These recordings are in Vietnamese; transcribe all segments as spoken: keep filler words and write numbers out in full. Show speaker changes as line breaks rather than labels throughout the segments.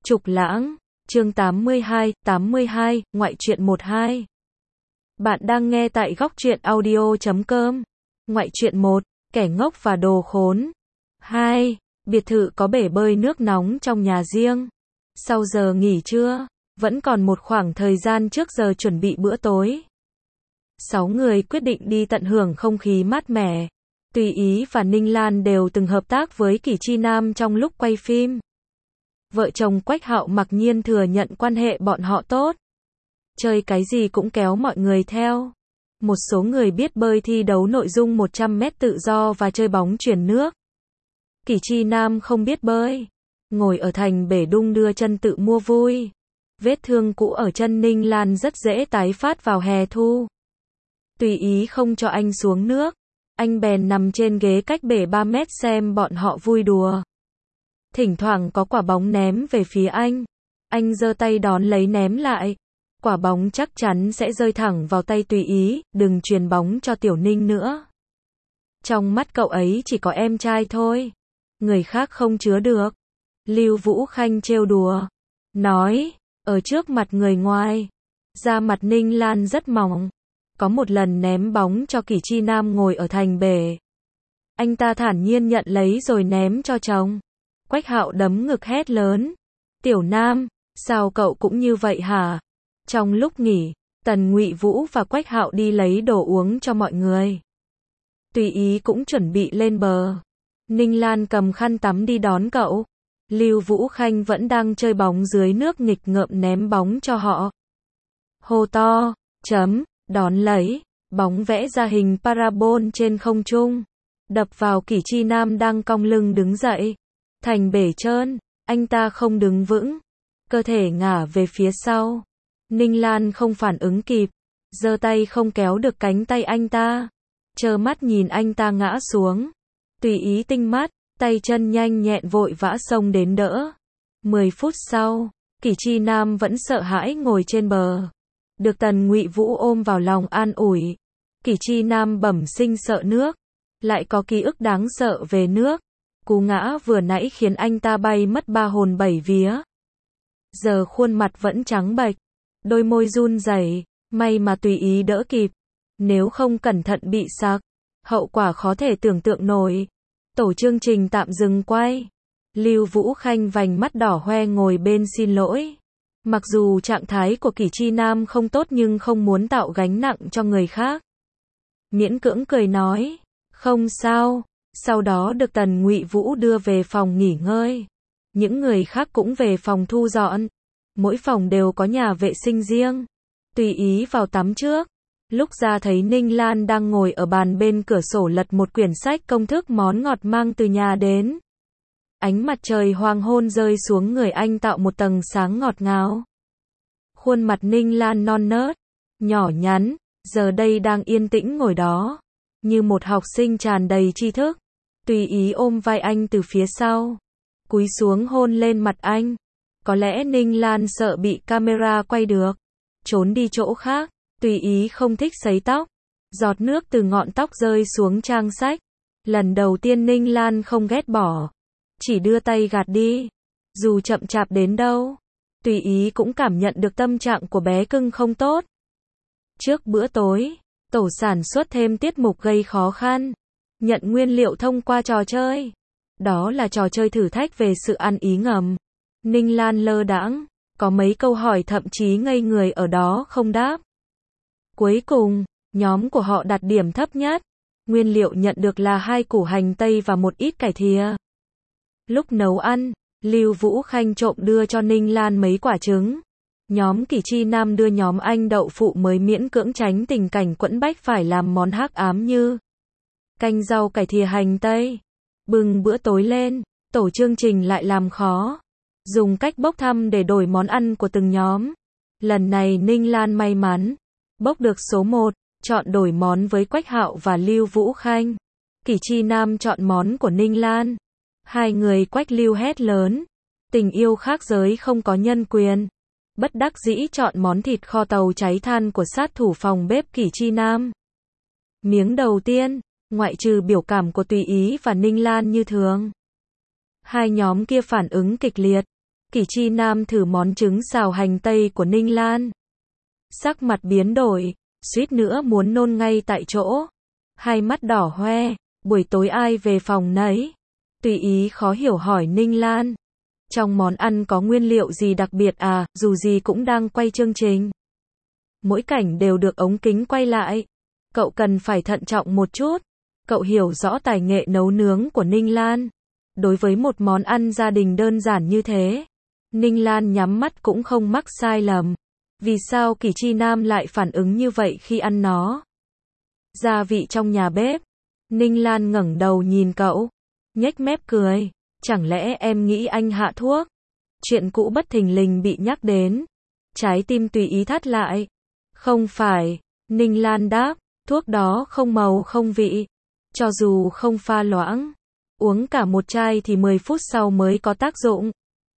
Trục Lãng, chương tám mươi hai, tám mươi hai, ngoại truyện một hai. Bạn đang nghe tại góc truyện audio chấm com. Ngoại truyện một, kẻ ngốc và đồ khốn. hai. Biệt thự có bể bơi nước nóng trong nhà riêng. Sau giờ nghỉ trưa, vẫn còn một khoảng thời gian trước giờ chuẩn bị bữa tối. Sáu người quyết định đi tận hưởng không khí mát mẻ. Tùy Ý và Ninh Lan đều từng hợp tác với Kỷ Chi Nam trong lúc quay phim. Vợ chồng Quách Hạo mặc nhiên thừa nhận quan hệ bọn họ tốt. Chơi cái gì cũng kéo mọi người theo. Một số người biết bơi thi đấu nội dung một trăm mét tự do và chơi bóng chuyền nước. Kỷ Chi Nam không biết bơi. Ngồi ở thành bể đung đưa chân tự mua vui. Vết thương cũ ở chân Ninh Lan rất dễ tái phát vào hè thu. Tùy Ý không cho anh xuống nước. Anh bèn nằm trên ghế cách bể ba mét xem bọn họ vui đùa. Thỉnh thoảng có quả bóng ném về phía anh. Anh giơ tay đón lấy ném lại. Quả bóng chắc chắn sẽ rơi thẳng vào tay Tùy Ý, đừng chuyền bóng cho Tiểu Ninh nữa. Trong mắt cậu ấy chỉ có em trai thôi. Người khác không chứa được. Lưu Vũ Khanh trêu đùa. Nói, ở trước mặt người ngoài. Da mặt Ninh Lan rất mỏng. Có một lần ném bóng cho Kỷ Chi Nam ngồi ở thành bể. Anh ta thản nhiên nhận lấy rồi ném cho chồng. Quách Hạo đấm ngực hét lớn. Tiểu Nam, sao cậu cũng như vậy hả? Trong lúc nghỉ, Tần Ngụy Vũ và Quách Hạo đi lấy đồ uống cho mọi người. Tùy Ý cũng chuẩn bị lên bờ. Ninh Lan cầm khăn tắm đi đón cậu. Lưu Vũ Khanh vẫn đang chơi bóng dưới nước nghịch ngợm ném bóng cho họ. Hô to, chấm, đón lấy, bóng vẽ ra hình parabol trên không trung. Đập vào Kỷ Chi Nam đang cong lưng đứng dậy. Thành bể trơn, anh ta không đứng vững. Cơ thể ngả về phía sau. Ninh Lan không phản ứng kịp. Giơ tay không kéo được cánh tay anh ta. Trơ mắt nhìn anh ta ngã xuống. Tùy Ý tinh mắt, tay chân nhanh nhẹn vội vã xông đến đỡ. Mười phút sau, Kỷ Chi Nam vẫn sợ hãi ngồi trên bờ. Được Tần Ngụy Vũ ôm vào lòng an ủi. Kỷ Chi Nam bẩm sinh sợ nước. Lại có ký ức đáng sợ về nước. Cú ngã vừa nãy khiến anh ta bay mất ba hồn bảy vía. Giờ khuôn mặt vẫn trắng bệch. Đôi môi run rẩy, may mà Tùy Ý đỡ kịp. Nếu không cẩn thận bị sặc, hậu quả khó thể tưởng tượng nổi. Tổ chương trình tạm dừng quay. Lưu Vũ Khanh vành mắt đỏ hoe ngồi bên xin lỗi. Mặc dù trạng thái của Kỷ Chi Nam không tốt nhưng không muốn tạo gánh nặng cho người khác. Miễn cưỡng cười nói, không sao. Sau đó được Tần Ngụy Vũ đưa về phòng nghỉ ngơi. Những người khác cũng về phòng thu dọn. Mỗi phòng đều có nhà vệ sinh riêng. Tùy Ý vào tắm trước. Lúc ra thấy Ninh Lan đang ngồi ở bàn bên cửa sổ lật một quyển sách công thức món ngọt mang từ nhà đến. Ánh mặt trời hoàng hôn rơi xuống người anh tạo một tầng sáng ngọt ngào. Khuôn mặt Ninh Lan non nớt, nhỏ nhắn, giờ đây đang yên tĩnh ngồi đó. Như một học sinh tràn đầy tri thức. Tùy Ý ôm vai anh từ phía sau. Cúi xuống hôn lên mặt anh. Có lẽ Ninh Lan sợ bị camera quay được. Trốn đi chỗ khác. Tùy Ý không thích sấy tóc. Giọt nước từ ngọn tóc rơi xuống trang sách. Lần đầu tiên Ninh Lan không ghét bỏ. Chỉ đưa tay gạt đi. Dù chậm chạp đến đâu. Tùy Ý cũng cảm nhận được tâm trạng của bé cưng không tốt. Trước bữa tối, tổ sản xuất thêm tiết mục gây khó khăn. Nhận nguyên liệu thông qua trò chơi. Đó là trò chơi thử thách về sự ăn ý ngầm. Ninh Lan lơ đãng. Có mấy câu hỏi thậm chí ngây người ở đó không đáp. Cuối cùng, nhóm của họ đạt điểm thấp nhất. Nguyên liệu nhận được là hai củ hành tây và một ít cải thìa. Lúc nấu ăn, Lưu Vũ Khanh trộm đưa cho Ninh Lan mấy quả trứng. Nhóm Kỷ Chi Nam đưa nhóm anh đậu phụ mới miễn cưỡng tránh tình cảnh quẫn bách phải làm món hắc ám như canh rau cải thìa hành tây. Bưng bữa tối lên, tổ chương trình lại làm khó. Dùng cách bốc thăm để đổi món ăn của từng nhóm. Lần này Ninh Lan may mắn. Bốc được số một, chọn đổi món với Quách Hạo và Lưu Vũ Khanh. Kỷ Chi Nam chọn món của Ninh Lan. Hai người Quách Lưu hét lớn. Tình yêu khác giới không có nhân quyền. Bất đắc dĩ chọn món thịt kho tàu cháy than của sát thủ phòng bếp Kỷ Chi Nam. Miếng đầu tiên, ngoại trừ biểu cảm của Tùy Ý và Ninh Lan như thường. Hai nhóm kia phản ứng kịch liệt. Kỷ Chi Nam thử món trứng xào hành tây của Ninh Lan. Sắc mặt biến đổi, suýt nữa muốn nôn ngay tại chỗ. Hai mắt đỏ hoe, buổi tối ai về phòng nấy. Tùy ý khó hiểu hỏi Ninh Lan. Trong món ăn có nguyên liệu gì đặc biệt à, dù gì cũng đang quay chương trình. Mỗi cảnh đều được ống kính quay lại. Cậu cần phải thận trọng một chút. Cậu hiểu rõ tài nghệ nấu nướng của Ninh Lan. Đối với một món ăn gia đình đơn giản như thế, Ninh Lan nhắm mắt cũng không mắc sai lầm. Vì sao Kỷ Chi Nam lại phản ứng như vậy khi ăn nó? Gia vị trong nhà bếp. Ninh Lan ngẩng đầu nhìn cậu, nhếch mép cười. Chẳng lẽ em nghĩ anh hạ thuốc? Chuyện cũ bất thình lình bị nhắc đến. Trái tim tùy ý thắt lại. Không phải, Ninh Lan đáp, thuốc đó không màu không vị. Cho dù không pha loãng, uống cả một chai thì mười phút sau mới có tác dụng.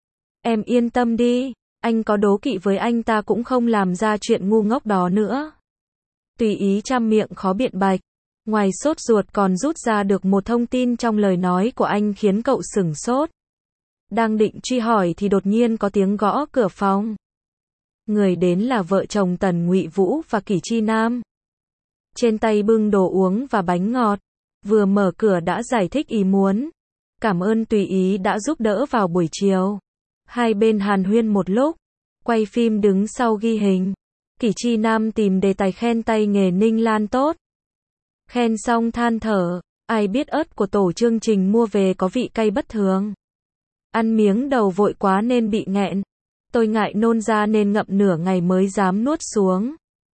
Em yên tâm đi, anh có đố kỵ với anh ta cũng không làm ra chuyện ngu ngốc đó nữa. Tùy ý trăm miệng khó biện bạch. Ngoài sốt ruột còn rút ra được một thông tin trong lời nói của anh khiến cậu sửng sốt. Đang định truy hỏi thì đột nhiên có tiếng gõ cửa phòng. Người đến là vợ chồng Tần Ngụy Vũ và Kỷ Chi Nam. Trên tay bưng đồ uống và bánh ngọt. Vừa mở cửa đã giải thích ý muốn. Cảm ơn Tùy ý đã giúp đỡ vào buổi chiều. Hai bên hàn huyên một lúc. Quay phim đứng sau ghi hình. Kỷ Chi Nam tìm đề tài khen tay nghề Ninh Lan tốt. Khen xong than thở, ai biết ớt của tổ chương trình mua về có vị cay bất thường. Ăn miếng đầu vội quá nên bị nghẹn. Tôi ngại nôn ra nên ngậm nửa ngày mới dám nuốt xuống.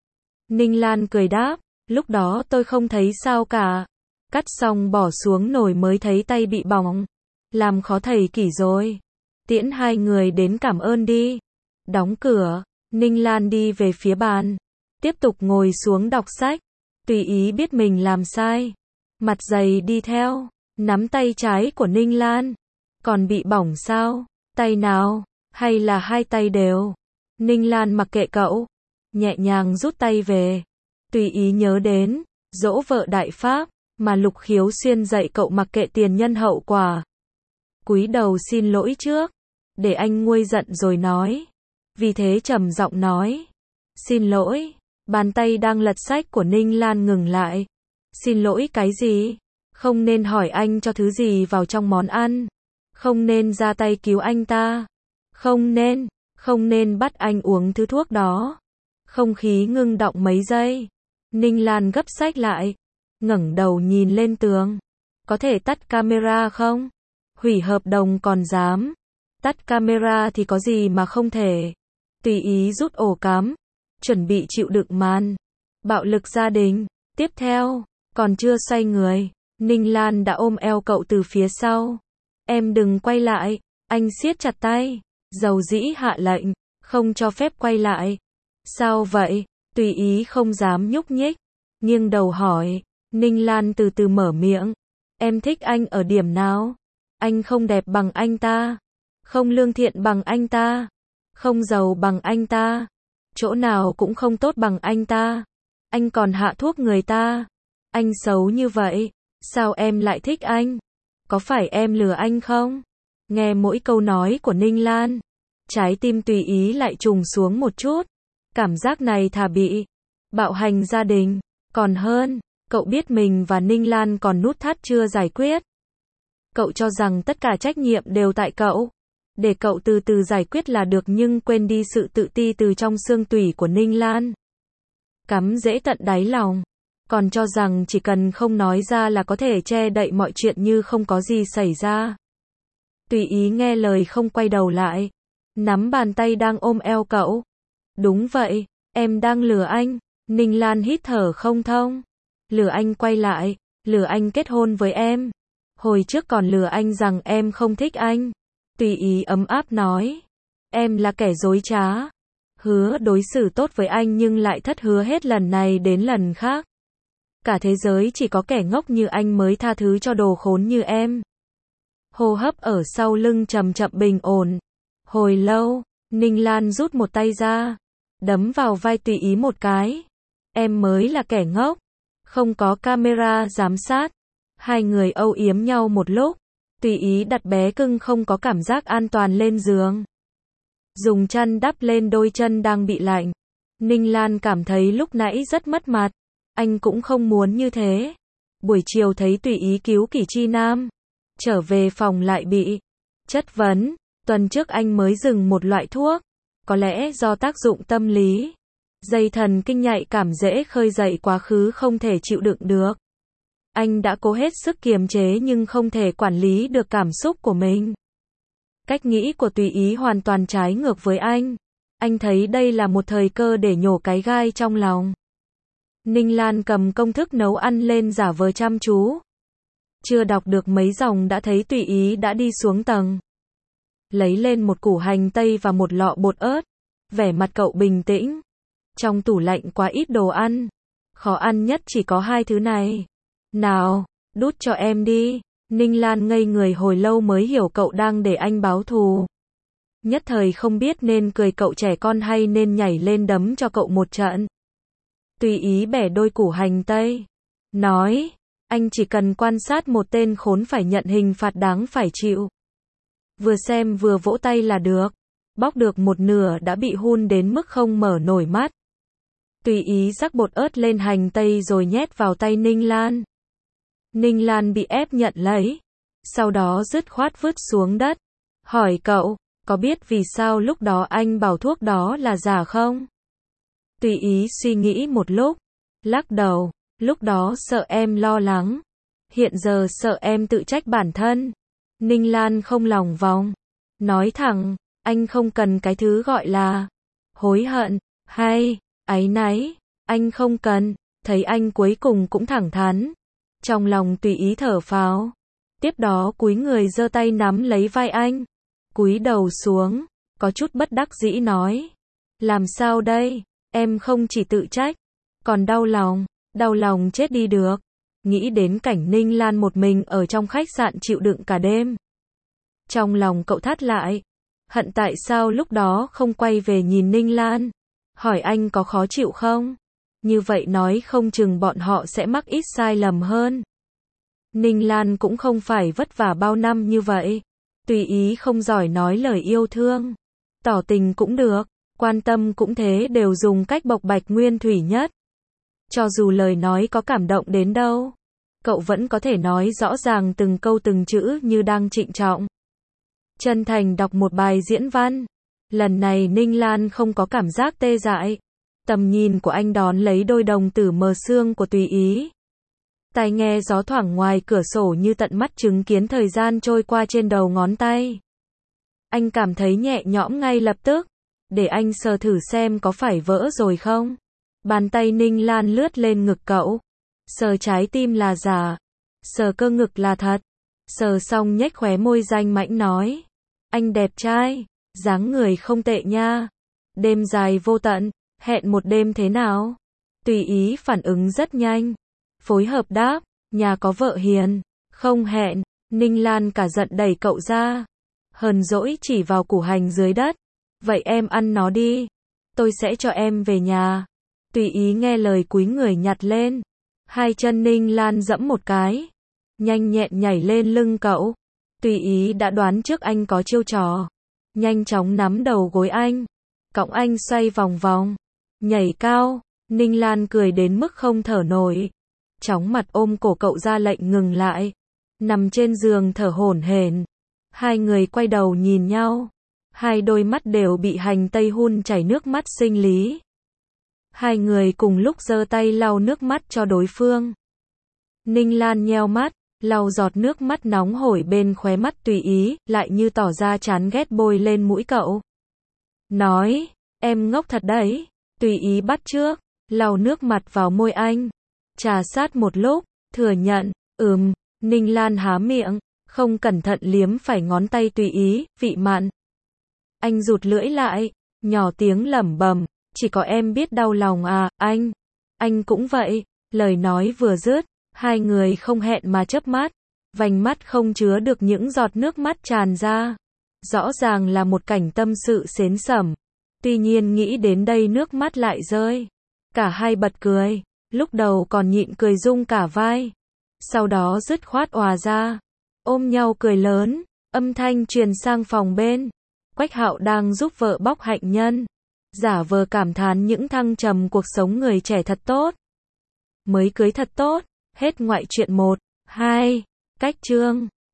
Ninh Lan cười đáp, lúc đó tôi không thấy sao cả. Cắt xong bỏ xuống nồi mới thấy tay bị bỏng. Làm khó thầy Kỷ rồi. Tiễn hai người đến cảm ơn đi. Đóng cửa, Ninh Lan đi về phía bàn. Tiếp tục ngồi xuống đọc sách. Tùy ý biết mình làm sai. Mặt dày đi theo. Nắm tay trái của Ninh Lan. Còn bị bỏng sao? Tay nào? Hay là hai tay đều? Ninh Lan mặc kệ cậu. Nhẹ nhàng rút tay về. Tùy ý nhớ đến dỗ vợ Đại Pháp mà Lục Khiếu Xuyên dạy cậu mặc kệ tiền nhân hậu quả. Cúi đầu xin lỗi trước. Để anh nguôi giận rồi nói. Vì thế trầm giọng nói. Xin lỗi. Bàn tay đang lật sách của Ninh Lan ngừng lại. Xin lỗi cái gì? Không nên hỏi anh cho thứ gì vào trong món ăn. Không nên ra tay cứu anh ta. Không nên, không nên bắt anh uống thứ thuốc đó. Không khí ngưng đọng mấy giây. Ninh Lan gấp sách lại. Ngẩng đầu nhìn lên tường. Có thể tắt camera không? Hủy hợp đồng còn dám. Tắt camera thì có gì mà không thể. Tùy ý rút ổ cắm. Chuẩn bị chịu đựng màn bạo lực gia đình. Tiếp theo, còn chưa xoay người, Ninh Lan đã ôm eo cậu từ phía sau. Em đừng quay lại. Anh siết chặt tay, dầu dĩ hạ lệnh, không cho phép quay lại. Sao vậy? Tùy ý không dám nhúc nhích, nghiêng đầu hỏi. Ninh Lan từ từ mở miệng. Em thích anh ở điểm nào? Anh không đẹp bằng anh ta, không lương thiện bằng anh ta, không giàu bằng anh ta, chỗ nào cũng không tốt bằng anh ta. Anh còn hạ thuốc người ta. Anh xấu như vậy, sao em lại thích anh? Có phải em lừa anh không? Nghe mỗi câu nói của Ninh Lan, trái tim Tùy ý lại trùng xuống một chút. Cảm giác này thà bị bạo hành gia đình còn hơn. Cậu biết mình và Ninh Lan còn nút thắt chưa giải quyết. Cậu cho rằng tất cả trách nhiệm đều tại cậu. Để cậu từ từ giải quyết là được, nhưng quên đi sự tự ti từ trong xương tủy của Ninh Lan. Cắm rễ tận đáy lòng. Còn cho rằng chỉ cần không nói ra là có thể che đậy mọi chuyện như không có gì xảy ra. Tùy ý nghe lời không quay đầu lại. Nắm bàn tay đang ôm eo cậu. Đúng vậy, em đang lừa anh. Ninh Lan hít thở không thông. Lừa anh quay lại, lừa anh kết hôn với em. Hồi trước còn lừa anh rằng em không thích anh. Tùy ý ấm áp nói. Em là kẻ dối trá. Hứa đối xử tốt với anh nhưng lại thất hứa hết lần này đến lần khác. Cả thế giới chỉ có kẻ ngốc như anh mới tha thứ cho đồ khốn như em. Hô hấp ở sau lưng chậm chậm bình ổn. Hồi lâu, Ninh Lan rút một tay ra, đấm vào vai Tùy ý một cái. Em mới là kẻ ngốc. Không có camera giám sát. Hai người âu yếm nhau một lúc. Tùy ý đặt bé cưng không có cảm giác an toàn lên giường. dùng chăn đắp lên đôi chân đang bị lạnh. Ninh Lan cảm thấy lúc nãy rất mất mặt. Anh cũng không muốn như thế. Buổi chiều thấy tùy ý cứu Kỷ Chi Nam. Trở về phòng lại bị chất vấn. Tuần trước anh mới dừng một loại thuốc. Có lẽ do tác dụng tâm lý. Dây thần kinh nhạy cảm dễ khơi dậy quá khứ không thể chịu đựng được. Anh đã cố hết sức kiềm chế nhưng không thể quản lý được cảm xúc của mình. Cách nghĩ của tùy ý hoàn toàn trái ngược với anh. Anh thấy đây là một thời cơ để nhổ cái gai trong lòng. Ninh Lan cầm công thức nấu ăn lên giả vờ chăm chú. Chưa đọc được mấy dòng đã thấy tùy ý đã đi xuống tầng. Lấy lên một củ hành tây và một lọ bột ớt. Vẻ mặt cậu bình tĩnh. Trong tủ lạnh quá ít đồ ăn. Khó ăn nhất chỉ có hai thứ này. Nào, đút cho em đi. Ninh Lan ngây người hồi lâu mới hiểu cậu đang để anh báo thù. Nhất thời không biết nên cười cậu trẻ con hay nên nhảy lên đấm cho cậu một trận. Tùy ý bẻ đôi củ hành tây. Nói, anh chỉ cần quan sát một tên khốn phải nhận hình phạt đáng phải chịu. Vừa xem vừa vỗ tay là được. Bóc được một nửa đã bị hun đến mức không mở nổi mắt. Tùy ý rắc bột ớt lên hành tây rồi nhét vào tay Ninh Lan. Ninh Lan bị ép nhận lấy. Sau đó dứt khoát vứt xuống đất. Hỏi cậu, có biết vì sao lúc đó anh bảo thuốc đó là giả không? Tùy ý suy nghĩ một lúc. Lắc đầu, lúc đó sợ em lo lắng. Hiện giờ sợ em tự trách bản thân. Ninh Lan không lòng vòng. Nói thẳng, anh không cần cái thứ gọi là hối hận, hay áy náy. Anh không cần. Thấy anh cuối cùng cũng thẳng thắn. Trong lòng tùy ý thở phào. Tiếp đó cúi người giơ tay nắm lấy vai anh. Cúi đầu xuống. Có chút bất đắc dĩ nói. Làm sao đây? Em không chỉ tự trách. Còn đau lòng. Đau lòng chết đi được. Nghĩ đến cảnh Ninh Lan một mình ở trong khách sạn chịu đựng cả đêm. Trong lòng cậu thắt lại. Hận tại sao lúc đó không quay về nhìn Ninh Lan. Hỏi anh có khó chịu không? Như vậy nói không chừng bọn họ sẽ mắc ít sai lầm hơn. Ninh Lan cũng không phải vất vả bao năm như vậy. Tùy ý không giỏi nói lời yêu thương. Tỏ tình cũng được. Quan tâm cũng thế, đều dùng cách bộc bạch nguyên thủy nhất. Cho dù lời nói có cảm động đến đâu, cậu vẫn có thể nói rõ ràng từng câu từng chữ như đang trịnh trọng. Chân thành đọc một bài diễn văn. Lần này Ninh Lan không có cảm giác tê dại. Tầm nhìn của anh đón lấy đôi đồng tử mờ sương của tùy ý. Tai nghe gió thoảng ngoài cửa sổ như tận mắt chứng kiến thời gian trôi qua trên đầu ngón tay. Anh cảm thấy nhẹ nhõm ngay lập tức. Để anh sờ thử xem có phải vỡ rồi không. Bàn tay Ninh Lan lướt lên ngực cậu. Sờ trái tim là giả. Sờ cơ ngực là thật. Sờ xong nhếch khóe môi danh mãnh nói. Anh đẹp trai. Dáng người không tệ nha. Đêm dài vô tận. Hẹn một đêm thế nào? Tùy ý phản ứng rất nhanh. Phối hợp đáp. Nhà có vợ hiền. Không hẹn. Ninh Lan cả giận đẩy cậu ra. Hờn dỗi chỉ vào củ hành dưới đất. Vậy em ăn nó đi. Tôi sẽ cho em về nhà. Tùy ý nghe lời cúi người nhặt lên. Hai chân Ninh Lan dẫm một cái. Nhanh nhẹn nhảy lên lưng cậu. Tùy ý đã đoán trước anh có chiêu trò. Nhanh chóng nắm đầu gối anh. Cõng anh xoay vòng vòng. Nhảy cao. Ninh Lan cười đến mức không thở nổi. Chóng mặt ôm cổ cậu ra lệnh ngừng lại. Nằm trên giường thở hổn hển. Hai người quay đầu nhìn nhau. Hai đôi mắt đều bị hành tây hun chảy nước mắt sinh lý. Hai người cùng lúc giơ tay lau nước mắt cho đối phương. Ninh Lan nheo mắt, lau giọt nước mắt nóng hổi bên khóe mắt tùy ý, lại như tỏ ra chán ghét bôi lên mũi cậu. Nói, em ngốc thật đấy. Tùy ý bắt trước, lau nước mặt vào môi anh. Trà sát một lúc, thừa nhận, ừm. Ninh Lan há miệng, không cẩn thận liếm phải ngón tay tùy ý, vị mặn. Anh rụt lưỡi lại, nhỏ tiếng lẩm bẩm, chỉ có em biết đau lòng à, anh. Anh cũng vậy. Lời nói vừa dứt, hai người không hẹn mà chớp mắt. Vành mắt không chứa được những giọt nước mắt tràn ra. Rõ ràng là một cảnh tâm sự xến xẩm. Tuy nhiên nghĩ đến đây nước mắt lại rơi. Cả hai bật cười. Lúc đầu còn nhịn cười rung cả vai. Sau đó dứt khoát òa ra. Ôm nhau cười lớn. Âm thanh truyền sang phòng bên. Quách Hạo đang giúp vợ bóc hạnh nhân, giả vờ cảm thán những thăng trầm cuộc sống người trẻ thật tốt. Mới cưới thật tốt. Hết ngoại truyện một, hai. Cách chương